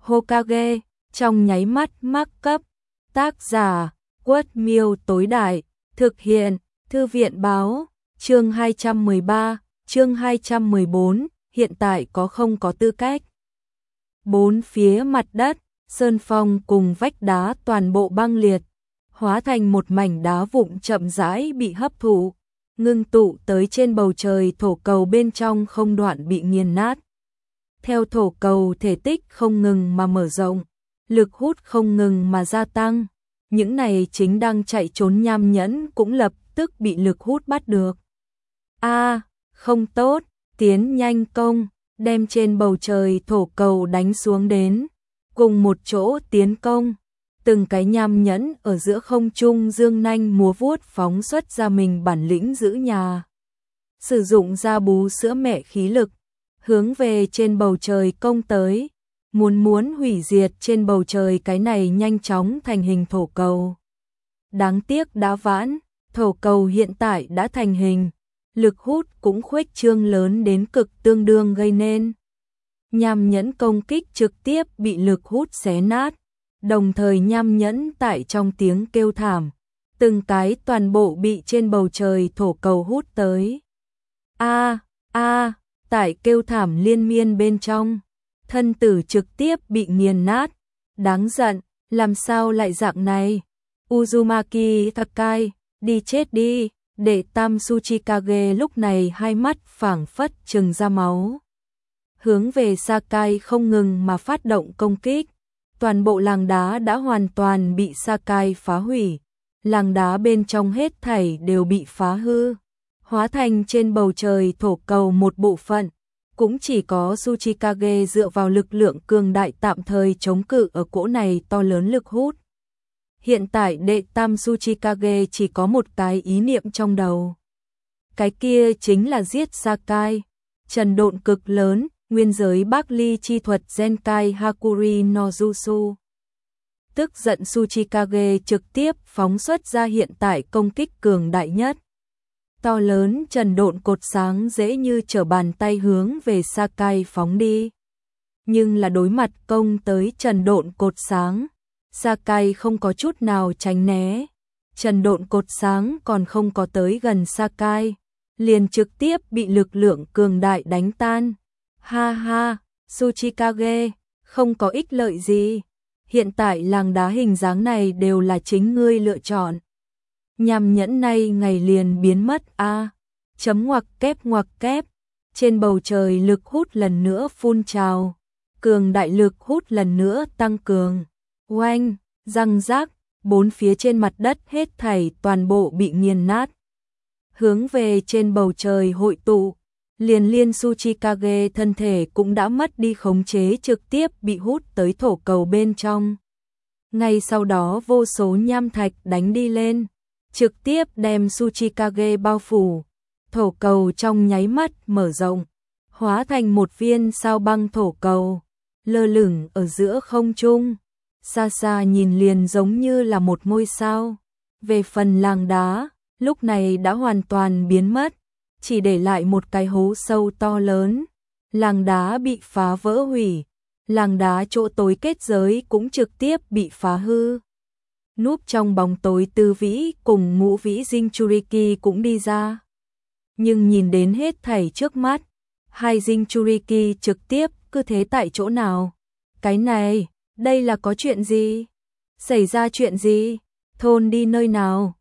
Hokage, trong nháy mắt mắc cấp. Tác giả, Quất Miêu tối đại, thực hiện, Thư viện báo, chương 213, chương 214, hiện tại có không có tư cách. Bốn phía mặt đất, sơn phong cùng vách đá toàn bộ băng liệt, hóa thành một mảnh đá vụn chậm rãi bị hấp thụ, ngưng tụ tới trên bầu trời thổ cầu bên trong không đoạn bị nghiền nát. Theo thổ cầu thể tích không ngừng mà mở rộng, lực hút không ngừng mà gia tăng, những này chính đang chạy trốn nham nhẫn cũng lập tức bị lực hút bắt được. Không tốt, tiến nhanh công, đem trên bầu trời thổ cầu đánh xuống đến, cùng một chỗ tiến công. Từng cái nham nhẫn ở giữa không trung dương nanh múa vuốt phóng xuất ra mình bản lĩnh giữ nhà. Sử dụng ra bú sữa mẹ khí lực, hướng về trên bầu trời công tới, muốn hủy diệt trên bầu trời cái này nhanh chóng thành hình thổ cầu. Đáng tiếc đã vãn, thổ cầu hiện tại đã thành hình, lực hút cũng khuếch trương lớn đến cực tương đương gây nên. Nham nhẫn công kích trực tiếp bị lực hút xé nát, đồng thời nham nhẫn tại trong tiếng kêu thảm, từng cái toàn bộ bị trên bầu trời thổ cầu hút tới. Tại kêu thảm liên miên bên trong, thân tử trực tiếp bị nghiền nát, đáng giận, làm sao lại dạng này? Uzumaki Sakai, đi chết đi, đệ tam Tsuchikage lúc này hai mắt phảng phất trừng ra máu. Hướng về Sakai không ngừng mà phát động công kích, toàn bộ làng đá đã hoàn toàn bị Sakai phá hủy, làng đá bên trong hết thảy đều bị phá hư, hóa thành trên bầu trời thổ cầu một bộ phận. Cũng chỉ có Tsuchikage dựa vào lực lượng cường đại tạm thời chống cự ở cỗ này to lớn lực hút. Hiện tại đệ tam Tsuchikage chỉ có một cái ý niệm trong đầu. Cái kia chính là giết Sakai, trần độn cực lớn, nguyên giới Bắc Ly chi thuật Zenkai Hakuri no Jutsu. Tức giận Tsuchikage trực tiếp phóng xuất ra hiện tại công kích cường đại nhất. To lớn trần độn cột sáng dễ như trở bàn tay hướng về Sakai phóng đi. Nhưng là đối mặt công tới trần độn cột sáng, Sakai không có chút nào tránh né. Trần độn cột sáng còn không có tới gần Sakai, liền trực tiếp bị lực lượng cường đại đánh tan. Tsuchikage, không có ích lợi gì. Hiện tại làng đá hình dáng này đều là chính ngươi lựa chọn. Nham nhẫn này ngày liền biến mất ngoặc kép. Trên bầu trời lực hút lần nữa phun trào, cường đại lực hút lần nữa tăng cường. Oanh, răng rác, bốn phía trên mặt đất hết thảy toàn bộ bị nghiền nát. Hướng về trên bầu trời hội tụ, liên Tsuchikage thân thể cũng đã mất đi khống chế trực tiếp bị hút tới thổ cầu bên trong. Ngay sau đó vô số nham thạch đánh đi lên, trực tiếp đem Tsuchikage bao phủ, thổ cầu trong nháy mắt mở rộng, hóa thành một viên sao băng thổ cầu, lơ lửng ở giữa không trung, xa xa nhìn liền giống như là một ngôi sao. Về phần làng đá, lúc này đã hoàn toàn biến mất, chỉ để lại một cái hố sâu to lớn, làng đá bị phá vỡ hủy, làng đá chỗ tối kết giới cũng trực tiếp bị phá hư. Núp trong bóng tối Tư Vĩ cùng Ngũ Vĩ Jinchuriki cũng đi ra. Nhưng nhìn đến hết thảy trước mắt, hai Jinchuriki trực tiếp cứ thế tại chỗ nào. Cái này, đây là có chuyện gì? Xảy ra chuyện gì? Thôn đi nơi nào?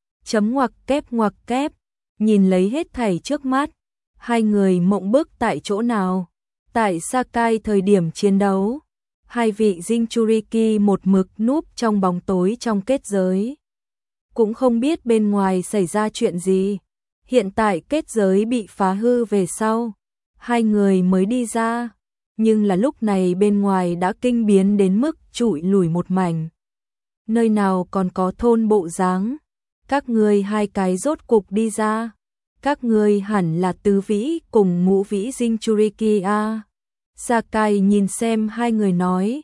Ngoặc kép. Nhìn lấy hết thảy trước mắt, hai người mộng bức tại chỗ nào? Tại Sakai thời điểm chiến đấu, hai vị Jinchuriki một mực núp trong bóng tối trong kết giới. Cũng không biết bên ngoài xảy ra chuyện gì. Hiện tại kết giới bị phá hư về sau, hai người mới đi ra. Nhưng là lúc này bên ngoài đã kinh biến đến mức trụi lủi một mảnh. Nơi nào còn có thôn bộ dáng? Các ngươi hai cái rốt cục đi ra. Các ngươi hẳn là Tứ Vĩ cùng Ngũ Vĩ Jinchuriki Sakai nhìn xem hai người nói,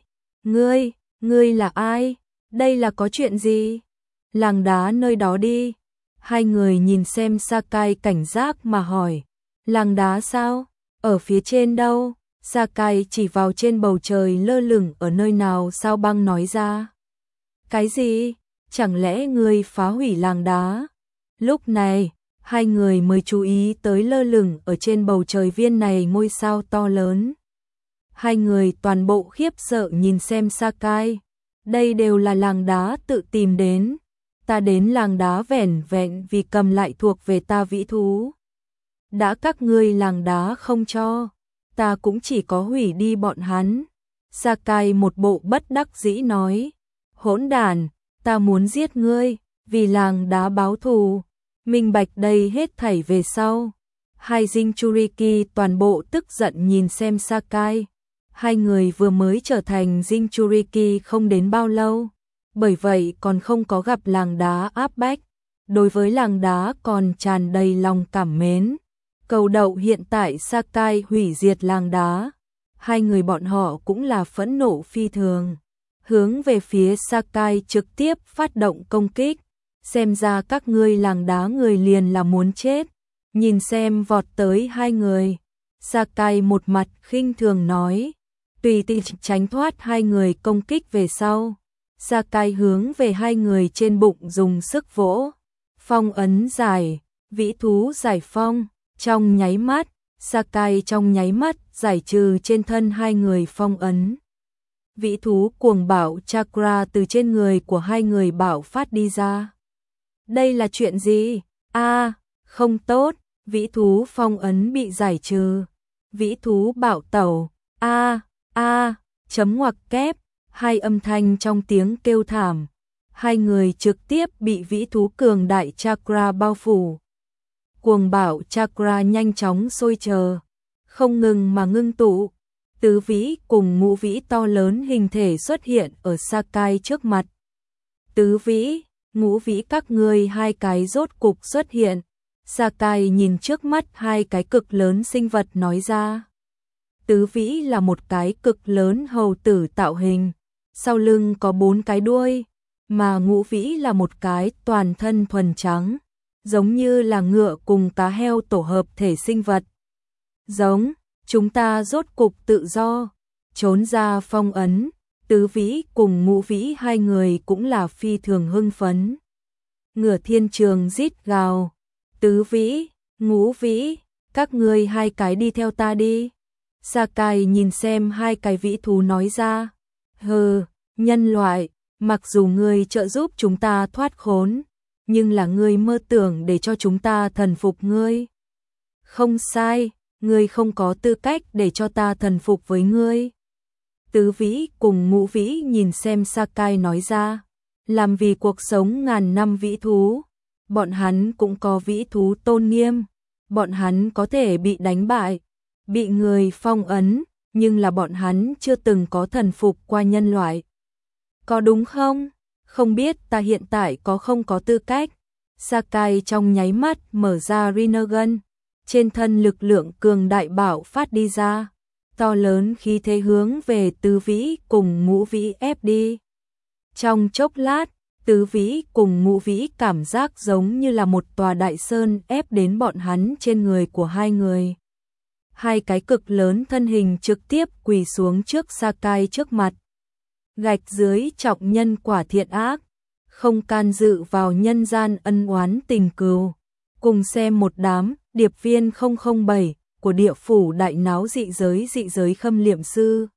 ngươi là ai? Đây là có chuyện gì? Làng đá nơi đó đi. Hai người nhìn xem Sakai cảnh giác mà hỏi, làng đá sao? Ở phía trên đâu? Sakai chỉ vào trên bầu trời lơ lửng ở nơi nào Sao Băng nói ra. Cái gì? Chẳng lẽ ngươi phá hủy làng đá? Lúc này, hai người mới chú ý tới lơ lửng ở trên bầu trời viên này ngôi sao to lớn. Hai người toàn bộ khiếp sợ nhìn xem Sakai. Đây đều là làng đá tự tìm đến. Ta đến làng đá vẻn vẹn vì cầm lại thuộc về ta vĩ thú. Đã các ngươi làng đá không cho, ta cũng chỉ có hủy đi bọn hắn. Sakai một bộ bất đắc dĩ nói. Hỗn đản, ta muốn giết ngươi, vì làng đá báo thù. Minh bạch đây hết thảy về sau. Hai Jinchuriki toàn bộ tức giận nhìn xem Sakai. Hai người vừa mới trở thành Jinchuriki không đến bao lâu, bởi vậy còn không có gặp làng đá áp bách. Đối với làng đá còn tràn đầy lòng cảm mến. Cầu đậu hiện tại Sakai hủy diệt làng đá. Hai người bọn họ cũng là phẫn nộ phi thường. Hướng về phía Sakai trực tiếp phát động công kích. Xem ra các ngươi làng đá người liền là muốn chết. Nhìn xem vọt tới hai người. Sakai một mặt khinh thường nói. Tùy tiện tránh thoát hai người công kích về sau. Sakai hướng về hai người trên bụng dùng sức vỗ. Phong ấn giải, vĩ thú giải phong. Trong nháy mắt, Sakai trong nháy mắt giải trừ trên thân hai người phong ấn. Vĩ thú cuồng bạo chakra từ trên người của hai người bạo phát đi ra. Đây là chuyện gì? Không tốt, vĩ thú phong ấn bị giải trừ. Vĩ thú bạo tẩu. Chấm ngoặc kép, hai âm thanh trong tiếng kêu thảm. Hai người trực tiếp bị vĩ thú cường đại chakra bao phủ. Cuồng bạo chakra nhanh chóng sôi trào, không ngừng mà ngưng tụ. Tứ vĩ cùng ngũ vĩ to lớn hình thể xuất hiện ở Sakai trước mặt. Tứ vĩ, ngũ vĩ các ngươi hai cái rốt cục xuất hiện. Sakai nhìn trước mắt hai cái cực lớn sinh vật nói ra. Tứ vĩ là một cái cực lớn hầu tử tạo hình, sau lưng có 4 cái đuôi, mà ngũ vĩ là một cái toàn thân thuần trắng, giống như là ngựa cùng cá heo tổ hợp thể sinh vật. Giống, chúng ta rốt cục tự do, trốn ra phong ấn. Tứ vĩ cùng ngũ vĩ hai người cũng là phi thường hưng phấn. Ngửa thiên trường rít gào. Tứ vĩ, ngũ vĩ, các ngươi hai cái đi theo ta đi. Sakai nhìn xem hai cái vĩ thú nói ra. Hừ, nhân loại, mặc dù ngươi trợ giúp chúng ta thoát khốn, nhưng là ngươi mơ tưởng để cho chúng ta thần phục ngươi. Không sai, ngươi không có tư cách để cho ta thần phục với ngươi. Tứ vĩ cùng ngũ vĩ nhìn xem Sakai nói ra. Làm vì cuộc sống ngàn năm vĩ thú, bọn hắn cũng có vĩ thú tôn nghiêm. Bọn hắn có thể bị đánh bại, bị người phong ấn, nhưng là bọn hắn chưa từng có thần phục qua nhân loại. Có đúng không? Không biết ta hiện tại có không có tư cách. Sakai trong nháy mắt mở ra Rinnegan, trên thân lực lượng cường đại bạo phát đi ra, to lớn khí thế hướng về tứ vĩ cùng ngũ vĩ ép đi. Trong chốc lát, tứ vĩ cùng ngũ vĩ cảm giác giống như là một tòa đại sơn ép đến bọn hắn trên người của hai người. Hai cái cực lớn thân hình trực tiếp quỳ xuống trước Sakai trước mặt. Gạch dưới trọng nhân quả thiện ác, không can dự vào nhân gian ân oán tình cừu. Cùng xem một đám điệp viên 007 của địa phủ đại náo dị giới khâm liệm sư.